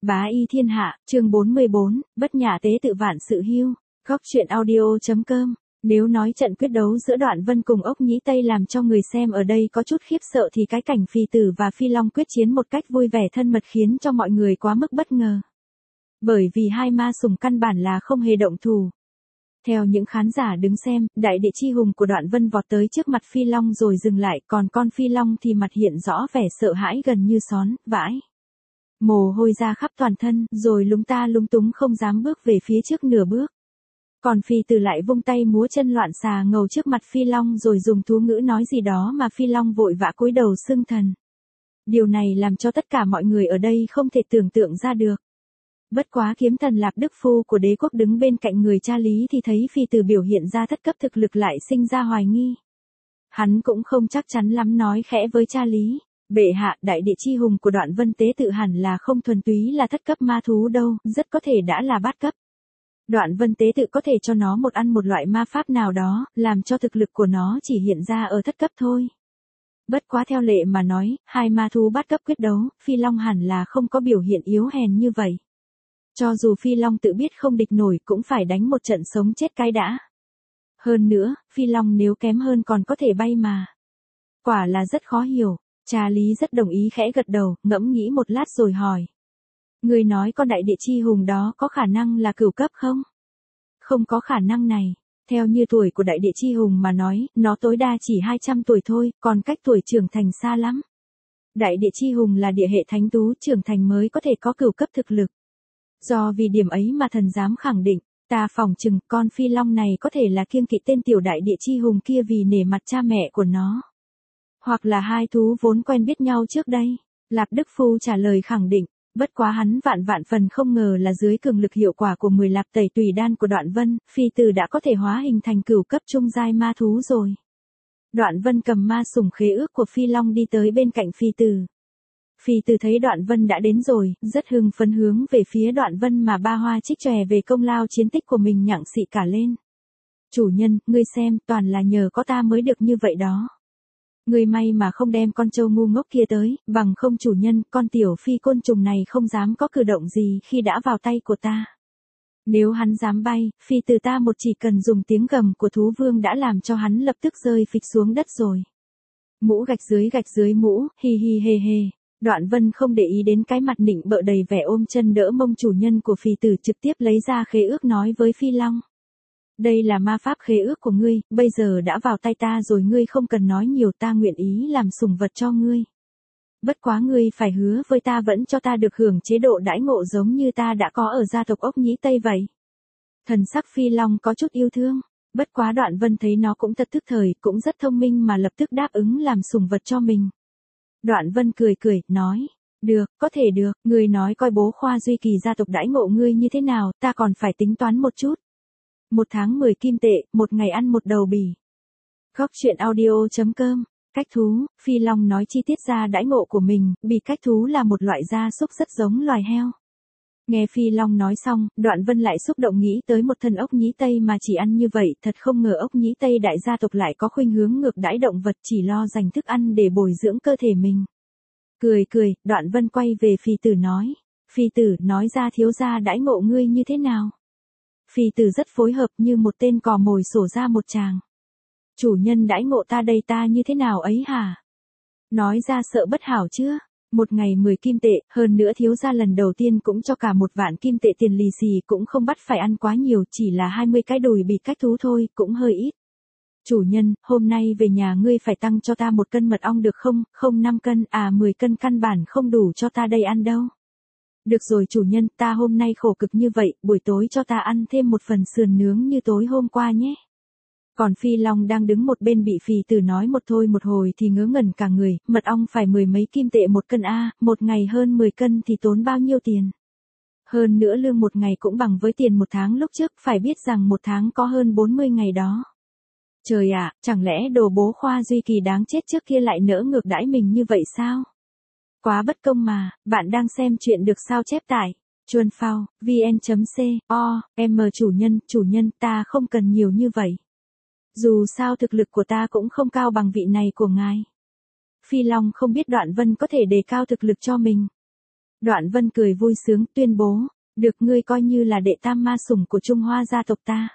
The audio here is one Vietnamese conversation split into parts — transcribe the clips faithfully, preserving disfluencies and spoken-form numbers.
Bá y thiên hạ, chương bốn mươi bốn, bất nhã tế tự vạn sự hưu. Góc truyện audio.com. Nếu nói trận quyết đấu giữa Đoạn Vân cùng Ốc Nhĩ Tây làm cho người xem ở đây có chút khiếp sợ thì cái cảnh Phi Tử và Phi Long quyết chiến một cách vui vẻ thân mật khiến cho mọi người quá mức bất ngờ. Bởi vì hai ma sủng căn bản là không hề động thủ. Theo những khán giả đứng xem, đại địa chi hùng của Đoạn Vân vọt tới trước mặt Phi Long rồi dừng lại, còn con Phi Long thì mặt hiện rõ vẻ sợ hãi gần như xón, vãi. Mồ hôi ra khắp toàn thân, rồi lúng ta lúng túng không dám bước về phía trước nửa bước. Còn Phi Tử lại vung tay múa chân loạn xà ngầu trước mặt Phi Long rồi dùng thú ngữ nói gì đó mà Phi Long vội vã cúi đầu xưng thần. Điều này làm cho tất cả mọi người ở đây không thể tưởng tượng ra được. Bất quá kiếm thần Lạp Đức Phu của đế quốc đứng bên cạnh người cha Lý thì thấy Phi Tử biểu hiện ra thất cấp thực lực lại sinh ra hoài nghi. Hắn cũng không chắc chắn lắm nói khẽ với cha Lý. Bệ hạ, đại địa chi hùng của Đoạn Vân tế tự hẳn là không thuần túy là thất cấp ma thú đâu, rất có thể đã là bát cấp. Đoạn Vân tế tự có thể cho nó một ăn một loại ma pháp nào đó, làm cho thực lực của nó chỉ hiện ra ở thất cấp thôi. Bất quá theo lệ mà nói, hai ma thú bát cấp quyết đấu, Phi Long hẳn là không có biểu hiện yếu hèn như vậy. Cho dù Phi Long tự biết không địch nổi cũng phải đánh một trận sống chết cái đã. Hơn nữa, Phi Long nếu kém hơn còn có thể bay mà. Quả là rất khó hiểu. Cha Lý rất đồng ý khẽ gật đầu, ngẫm nghĩ một lát rồi hỏi. Người nói con đại địa chi hùng đó có khả năng là cửu cấp không? Không có khả năng này. Theo như tuổi của đại địa chi hùng mà nói, nó tối đa chỉ hai trăm tuổi thôi, còn cách tuổi trưởng thành xa lắm. Đại địa chi hùng là địa hệ thánh thú trưởng thành mới có thể có cửu cấp thực lực. Do vì điểm ấy mà thần dám khẳng định, ta phỏng chừng con Phi Long này có thể là kiêng kỵ tên tiểu đại địa chi hùng kia vì nể mặt cha mẹ của nó. Hoặc là hai thú vốn quen biết nhau trước đây. Lạp Đức Phu trả lời khẳng định, bất quá hắn vạn vạn phần không ngờ là dưới cường lực hiệu quả của mười lạp tẩy tùy đan của Đoạn Vân, Phi Tử đã có thể hóa hình thành cửu cấp trung giai ma thú rồi. Đoạn Vân cầm ma sủng khế ước của Phi Long đi tới bên cạnh Phi Tử. Phi Tử thấy Đoạn Vân đã đến rồi, rất hưng phấn hướng về phía Đoạn Vân mà ba hoa trích chòe về công lao chiến tích của mình nhặng xị cả lên. Chủ nhân, ngươi xem, toàn là nhờ có ta mới được như vậy đó. Người may mà không đem con trâu ngu ngốc kia tới, bằng không chủ nhân, con tiểu phi côn trùng này không dám có cử động gì khi đã vào tay của ta. Nếu hắn dám bay, Phi Tử ta một chỉ cần dùng tiếng gầm của thú vương đã làm cho hắn lập tức rơi phịch xuống đất rồi. Mũ gạch dưới gạch dưới mũ, hi hi hê hê. Đoạn Vân không để ý đến cái mặt nịnh bợ đầy vẻ ôm chân đỡ mông chủ nhân của Phi Tử trực tiếp lấy ra khế ước nói với Phi Long. Đây là ma pháp khế ước của ngươi, bây giờ đã vào tay ta rồi ngươi không cần nói nhiều, ta nguyện ý làm sủng vật cho ngươi. Bất quá ngươi phải hứa với ta vẫn cho ta được hưởng chế độ đãi ngộ giống như ta đã có ở gia tộc Ốc Nhĩ Tây vậy. Thần sắc Phi Long có chút yêu thương, bất quá Đoạn Vân thấy nó cũng thật thức thời, cũng rất thông minh mà lập tức đáp ứng làm sủng vật cho mình. Đoạn Vân cười cười, nói, được, có thể được, ngươi nói coi bố Khoa Duy Kỳ gia tộc đãi ngộ ngươi như thế nào, ta còn phải tính toán một chút. Một tháng mười kim tệ, một ngày ăn một đầu bỉ. Góc truyện audio.com. Cách thú, Phi Long nói chi tiết ra đãi ngộ của mình, bỉ cách thú là một loại gia súc rất giống loài heo. Nghe Phi Long nói xong, Đoạn Vân lại xúc động nghĩ tới một thân Ốc Nhĩ Tây mà chỉ ăn như vậy, thật không ngờ Ốc Nhĩ Tây đại gia tộc lại có khuynh hướng ngược đãi động vật chỉ lo dành thức ăn để bồi dưỡng cơ thể mình. Cười cười, Đoạn Vân quay về Phi Tử nói. Phi Tử, nói ra thiếu gia đãi ngộ ngươi như thế nào? Phi Tử rất phối hợp như một tên cò mồi sổ ra một tràng. Chủ nhân đãi ngộ ta đây ta như thế nào ấy hả? Nói ra sợ bất hảo chưa? Một ngày mười kim tệ, hơn nữa thiếu gia lần đầu tiên cũng cho cả một vạn kim tệ tiền lì xì cũng không bắt phải ăn quá nhiều, chỉ là hai mươi cái đùi bỉ cách thú thôi, cũng hơi ít. Chủ nhân, hôm nay về nhà ngươi phải tăng cho ta một cân mật ong được không? Không năm cân, à mười cân căn bản không đủ cho ta đây ăn đâu. Được rồi chủ nhân, ta hôm nay khổ cực như vậy, buổi tối cho ta ăn thêm một phần sườn nướng như tối hôm qua nhé. Còn Phi Long đang đứng một bên bị Phi Tử nói một thôi một hồi thì ngớ ngẩn cả người, mật ong phải mười mấy kim tệ một cân a, một ngày hơn mười cân thì tốn bao nhiêu tiền. Hơn nữa lương một ngày cũng bằng với tiền một tháng lúc trước, phải biết rằng một tháng có hơn bốn mươi ngày đó. Trời ạ, chẳng lẽ đồ bố Khoa Duy Kỳ đáng chết trước kia lại nỡ ngược đãi mình như vậy sao? Quá bất công mà, bạn đang xem chuyện được sao chép tải. Chuan phao, vn.co, em chủ nhân, chủ nhân, ta không cần nhiều như vậy. Dù sao thực lực của ta cũng không cao bằng vị này của ngài. Phi Long không biết Đoạn Vân có thể đề cao thực lực cho mình. Đoạn Vân cười vui sướng tuyên bố, được ngươi coi như là đệ tam ma sủng của Trung Hoa gia tộc ta.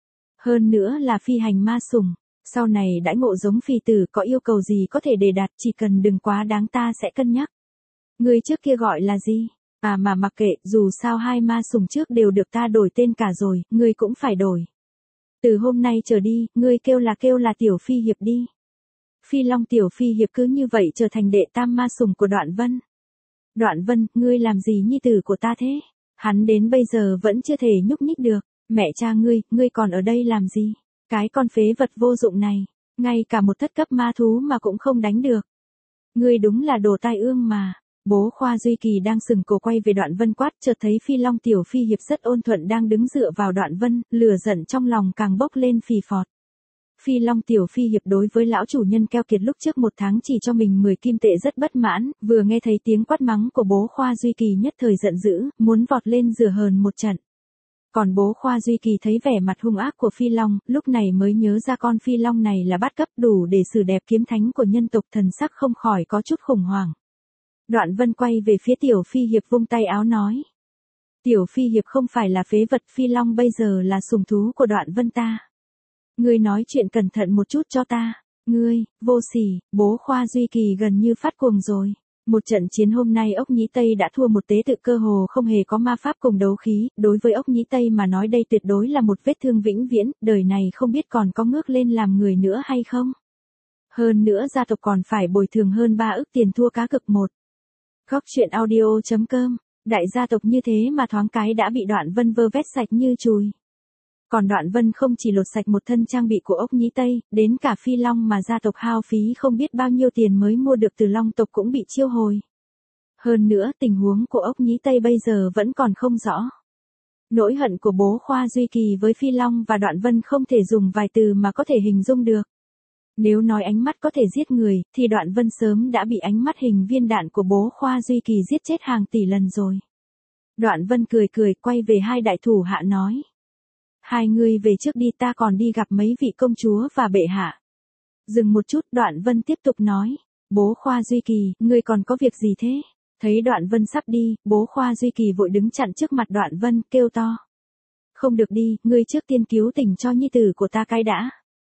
Hơn nữa là phi hành ma sủng, sau này đãi ngộ giống phi tử có yêu cầu gì có thể đề đạt chỉ cần đừng quá đáng ta sẽ cân nhắc. Ngươi trước kia gọi là gì? À mà mặc kệ, dù sao hai ma sủng trước đều được ta đổi tên cả rồi, ngươi cũng phải đổi. Từ hôm nay trở đi, ngươi kêu là kêu là Tiểu Phi Hiệp đi. Phi Long Tiểu Phi Hiệp cứ như vậy trở thành đệ tam ma sủng của Đoạn Vân. Đoạn Vân, ngươi làm gì nhi tử của ta thế? Hắn đến bây giờ vẫn chưa thể nhúc nhích được. Mẹ cha ngươi, ngươi còn ở đây làm gì? Cái con phế vật vô dụng này, ngay cả một thất cấp ma thú mà cũng không đánh được. Ngươi đúng là đồ tai ương mà. Bố Khoa Duy Kỳ đang sừng cổ quay về Đoạn Vân quát, chợt thấy Phi Long Tiểu Phi Hiệp rất ôn thuận đang đứng dựa vào Đoạn Vân, lửa giận trong lòng càng bốc lên phì phọt. Phi Long Tiểu Phi Hiệp đối với lão chủ nhân keo kiệt lúc trước một tháng chỉ cho mình mười kim tệ rất bất mãn, vừa nghe thấy tiếng quát mắng của bố Khoa Duy Kỳ nhất thời giận dữ, muốn vọt lên rửa hờn một trận. Còn bố Khoa Duy Kỳ thấy vẻ mặt hung ác của Phi Long, lúc này mới nhớ ra con Phi Long này là bát cấp đủ để xử đẹp kiếm thánh của nhân tộc, thần sắc không khỏi có chút khủng hoảng. Đoạn Vân quay về phía Tiểu Phi Hiệp vung tay áo nói. Tiểu Phi Hiệp không phải là phế vật, Phi Long bây giờ là sủng thú của Đoạn Vân ta. Ngươi nói chuyện cẩn thận một chút cho ta. Ngươi, vô sỉ, bố Khoa Duy Kỳ gần như phát cuồng rồi. Một trận chiến hôm nay ốc nhĩ Tây đã thua một tế tự cơ hồ không hề có ma pháp cùng đấu khí, đối với ốc nhĩ Tây mà nói đây tuyệt đối là một vết thương vĩnh viễn, đời này không biết còn có ngước lên làm người nữa hay không. Hơn nữa gia tộc còn phải bồi thường hơn ba ức tiền thua cá cược một. Góc truyện audio chấm com, đại gia tộc như thế mà thoáng cái đã bị Đoạn Vân vơ vét sạch như chùi. Còn Đoạn Vân không chỉ lột sạch một thân trang bị của ốc nhĩ Tây, đến cả Phi Long mà gia tộc hao phí không biết bao nhiêu tiền mới mua được từ Long tộc cũng bị chiêu hồi. Hơn nữa tình huống của ốc nhĩ Tây bây giờ vẫn còn không rõ. Nỗi hận của bố Khoa Duy Kỳ với Phi Long và Đoạn Vân không thể dùng vài từ mà có thể hình dung được. Nếu nói ánh mắt có thể giết người, thì Đoạn Vân sớm đã bị ánh mắt hình viên đạn của bố Khoa Duy Kỳ giết chết hàng tỷ lần rồi. Đoạn Vân cười cười quay về hai đại thủ hạ nói. Hai người về trước đi, ta còn đi gặp mấy vị công chúa và bệ hạ. Dừng một chút, Đoạn Vân tiếp tục nói. Bố Khoa Duy Kỳ, ngươi còn có việc gì thế? Thấy Đoạn Vân sắp đi, bố Khoa Duy Kỳ vội đứng chặn trước mặt Đoạn Vân, kêu to. Không được đi, ngươi trước tiên cứu tỉnh cho nhi tử của ta cái đã.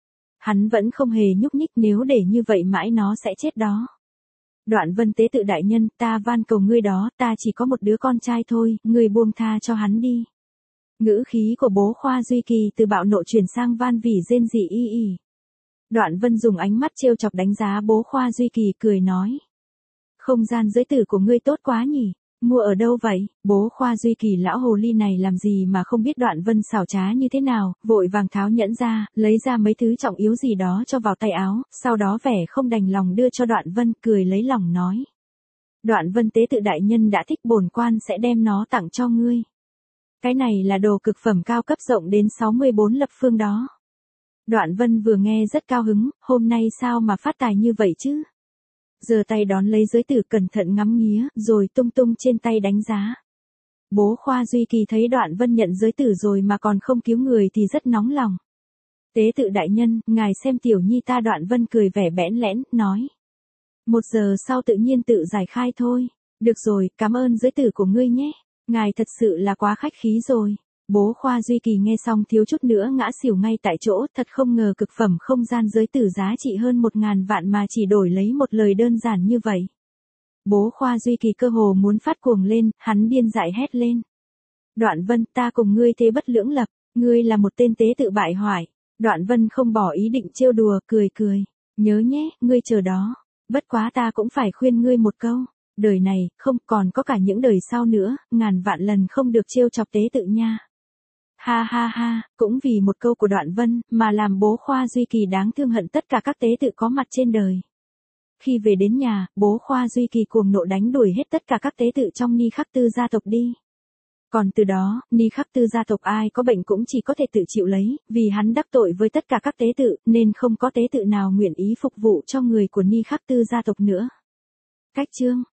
Hắn vẫn không hề nhúc nhích, nếu để như vậy mãi nó sẽ chết đó. Đoạn Vân tế tự đại nhân, ta van cầu ngươi đó, ta chỉ có một đứa con trai thôi, ngươi buông tha cho hắn đi. Ngữ khí của bố Khoa Duy Kỳ từ bạo nộ chuyển sang van vỉ rên rỉ y y. Đoạn Vân dùng ánh mắt trêu chọc đánh giá bố Khoa Duy Kỳ, cười nói. Không gian giới tử của ngươi tốt quá nhỉ, mua ở đâu vậy? Bố Khoa Duy Kỳ lão hồ ly này làm gì mà không biết Đoạn Vân xảo trá như thế nào, vội vàng tháo nhẫn ra, lấy ra mấy thứ trọng yếu gì đó cho vào tay áo, sau đó vẻ không đành lòng đưa cho Đoạn Vân, cười lấy lòng nói. Đoạn Vân tế tự đại nhân đã thích, bổn quan sẽ đem nó tặng cho ngươi. Cái này là đồ cực phẩm cao cấp rộng đến sáu mươi bốn lập phương đó. Đoạn Vân vừa nghe rất cao hứng, hôm nay sao mà phát tài như vậy chứ? Giơ tay đón lấy giới tử, cẩn thận ngắm nghía, rồi tung tung trên tay đánh giá. Bố Khoa Duy Kỳ thấy Đoạn Vân nhận giới tử rồi mà còn không cứu người thì rất nóng lòng. Tế tự đại nhân, ngài xem tiểu nhi ta. Đoạn Vân cười vẻ bẽn lẽn, nói. Một giờ sau tự nhiên tự giải khai thôi. Được rồi, cảm ơn giới tử của ngươi nhé. Ngài thật sự là quá khách khí rồi. Bố Khoa Duy Kỳ nghe xong thiếu chút nữa ngã xỉu ngay tại chỗ, thật không ngờ cực phẩm không gian giới tử giá trị hơn một ngàn vạn mà chỉ đổi lấy một lời đơn giản như vậy. Bố Khoa Duy Kỳ cơ hồ muốn phát cuồng lên, hắn điên dại hét lên. Đoạn Vân, ta cùng ngươi thế bất lưỡng lập, ngươi là một tên tế tự bại hoại. Đoạn Vân không bỏ ý định trêu đùa, cười cười. Nhớ nhé, ngươi chờ đó. Bất quá ta cũng phải khuyên ngươi một câu. Đời này, không còn có cả những đời sau nữa, ngàn vạn lần không được trêu chọc tế tự nha. Ha ha ha, cũng vì một câu của Đoạn Vân, mà làm bố Khoa Duy Kỳ đáng thương hận tất cả các tế tự có mặt trên đời. Khi về đến nhà, bố Khoa Duy Kỳ cuồng nộ đánh đuổi hết tất cả các tế tự trong Ni Khắc Tư gia tộc đi. Còn từ đó, Ni Khắc Tư gia tộc ai có bệnh cũng chỉ có thể tự chịu lấy, vì hắn đắc tội với tất cả các tế tự, nên không có tế tự nào nguyện ý phục vụ cho người của Ni Khắc Tư gia tộc nữa. Cách chương